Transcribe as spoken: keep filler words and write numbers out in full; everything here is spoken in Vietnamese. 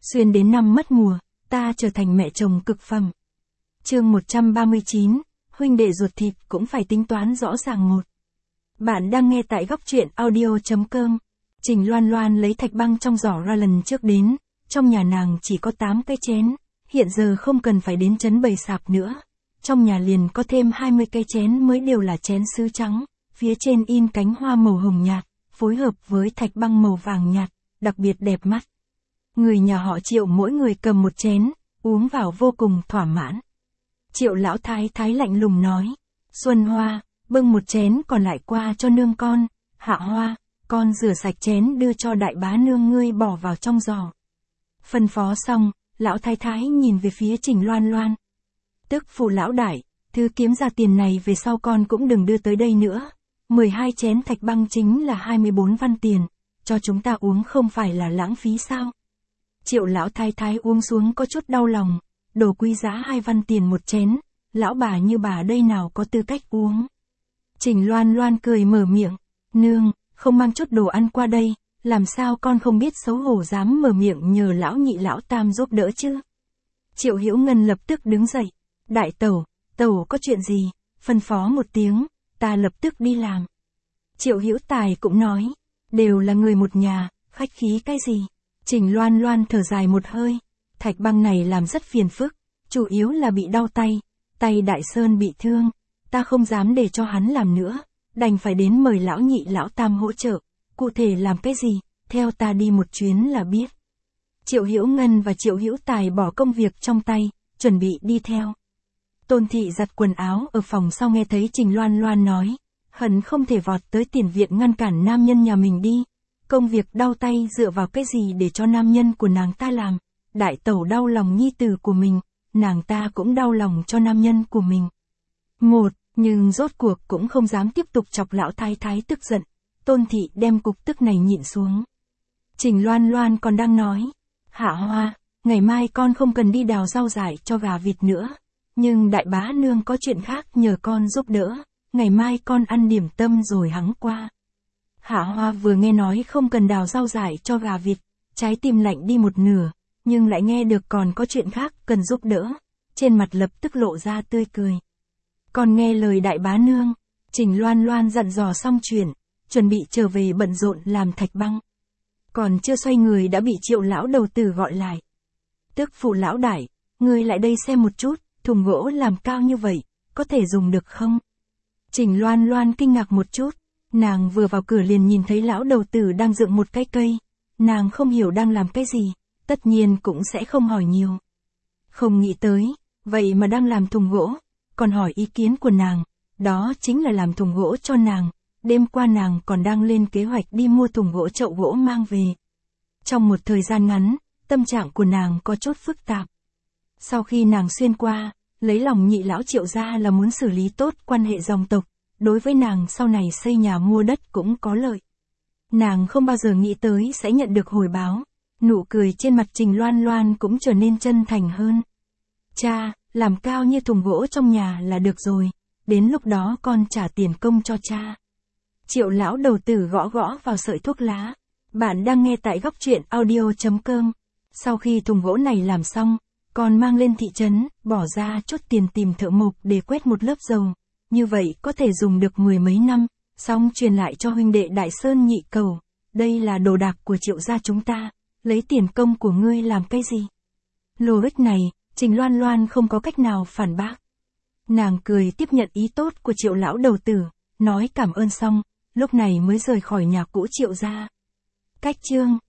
Xuyên đến năm mất mùa, ta trở thành mẹ chồng cực phẩm. Chương một trăm ba mươi chín, huynh đệ ruột thịt cũng phải tính toán rõ ràng một. Bạn đang nghe tại góc truyện audio.com. Trình Loan Loan lấy thạch băng trong giỏ ra lần trước đến, trong nhà nàng chỉ có tám cái chén, hiện giờ không cần phải đến trấn bày sạp nữa. Trong nhà liền có thêm hai mươi cái chén mới đều là chén sứ trắng, phía trên in cánh hoa màu hồng nhạt, phối hợp với thạch băng màu vàng nhạt, đặc biệt đẹp mắt. Người nhà họ Triệu mỗi người cầm một chén, uống vào vô cùng thỏa mãn. Triệu lão thái thái lạnh lùng nói, Xuân Hoa, bưng một chén còn lại qua cho nương con, Hạ Hoa, con rửa sạch chén đưa cho đại bá nương ngươi bỏ vào trong giỏ. Phân phó xong, lão thái thái nhìn về phía Trình Loan Loan. Tức phụ lão đại, thứ kiếm ra tiền này về sau con cũng đừng đưa tới đây nữa. mười hai chén thạch băng chính là hai mươi bốn văn tiền, cho chúng ta uống không phải là lãng phí sao? Triệu lão thái thái uống xuống có chút đau lòng, đồ quý giá hai văn tiền một chén, lão bà như bà đây nào có tư cách uống. Trình Loan Loan cười mở miệng, nương, không mang chút đồ ăn qua đây, làm sao con không biết xấu hổ dám mở miệng nhờ lão nhị lão tam giúp đỡ chứ? Triệu Hiểu Ngân lập tức đứng dậy, đại tẩu, tẩu có chuyện gì, phân phó một tiếng, ta lập tức đi làm. Triệu Hiểu Tài cũng nói, đều là người một nhà, khách khí cái gì? Trình Loan Loan thở dài một hơi, thạch băng này làm rất phiền phức, chủ yếu là bị đau tay, tay Đại Sơn bị thương, ta không dám để cho hắn làm nữa, đành phải đến mời lão nhị lão tam hỗ trợ, cụ thể làm cái gì, theo ta đi một chuyến là biết. Triệu Hiểu Ngân và Triệu Hiểu Tài bỏ công việc trong tay, chuẩn bị đi theo. Tôn thị giặt quần áo ở phòng sau nghe thấy Trình Loan Loan nói, hận không thể vọt tới tiền viện ngăn cản nam nhân nhà mình đi. Công việc đau tay dựa vào cái gì để cho nam nhân của nàng ta làm, đại tẩu đau lòng nhi tử của mình, nàng ta cũng đau lòng cho nam nhân của mình. Một, nhưng rốt cuộc cũng không dám tiếp tục chọc lão thái thái tức giận, Tôn thị đem cục tức này nhịn xuống. Trình Loan Loan còn đang nói, Hạ Hoa, ngày mai con không cần đi đào rau dại cho gà vịt nữa, nhưng đại bá nương có chuyện khác nhờ con giúp đỡ, ngày mai con ăn điểm tâm rồi hắng qua. Hạ Hoa vừa nghe nói không cần đào rau dại cho gà vịt, trái tim lạnh đi một nửa, nhưng lại nghe được còn có chuyện khác cần giúp đỡ, trên mặt lập tức lộ ra tươi cười. Còn nghe lời đại bá nương, Trình Loan Loan dặn dò xong chuyện, chuẩn bị trở về bận rộn làm thạch băng. Còn chưa xoay người đã bị Triệu lão đầu tử gọi lại. Tức phụ lão đại, ngươi lại đây xem một chút, thùng gỗ làm cao như vậy, có thể dùng được không? Trình Loan Loan kinh ngạc một chút. Nàng vừa vào cửa liền nhìn thấy lão đầu tử đang dựng một cái cây, nàng không hiểu đang làm cái gì, tất nhiên cũng sẽ không hỏi nhiều. Không nghĩ tới, vậy mà đang làm thùng gỗ, còn hỏi ý kiến của nàng, đó chính là làm thùng gỗ cho nàng, đêm qua nàng còn đang lên kế hoạch đi mua thùng gỗ chậu gỗ mang về. Trong một thời gian ngắn, tâm trạng của nàng có chút phức tạp. Sau khi nàng xuyên qua, lấy lòng nhị lão Triệu ra là muốn xử lý tốt quan hệ dòng tộc. Đối với nàng sau này xây nhà mua đất cũng có lợi. Nàng không bao giờ nghĩ tới sẽ nhận được hồi báo. Nụ cười trên mặt Trình Loan Loan cũng trở nên chân thành hơn. Cha, làm cao như thùng gỗ trong nhà là được rồi. Đến lúc đó con trả tiền công cho cha. Triệu lão đầu tử gõ gõ vào sợi thuốc lá. Bạn đang nghe tại góc truyện audio.com. Sau khi thùng gỗ này làm xong, con mang lên thị trấn, bỏ ra chút tiền tìm thợ mộc để quét một lớp dầu. Như vậy có thể dùng được mười mấy năm, xong truyền lại cho huynh đệ Đại Sơn nhị cầu, đây là đồ đạc của Triệu gia chúng ta, lấy tiền công của ngươi làm cái gì? Logic này, Trình Loan Loan không có cách nào phản bác. Nàng cười tiếp nhận ý tốt của Triệu lão đầu tử, nói cảm ơn xong, lúc này mới rời khỏi nhà cũ Triệu gia. Cách chương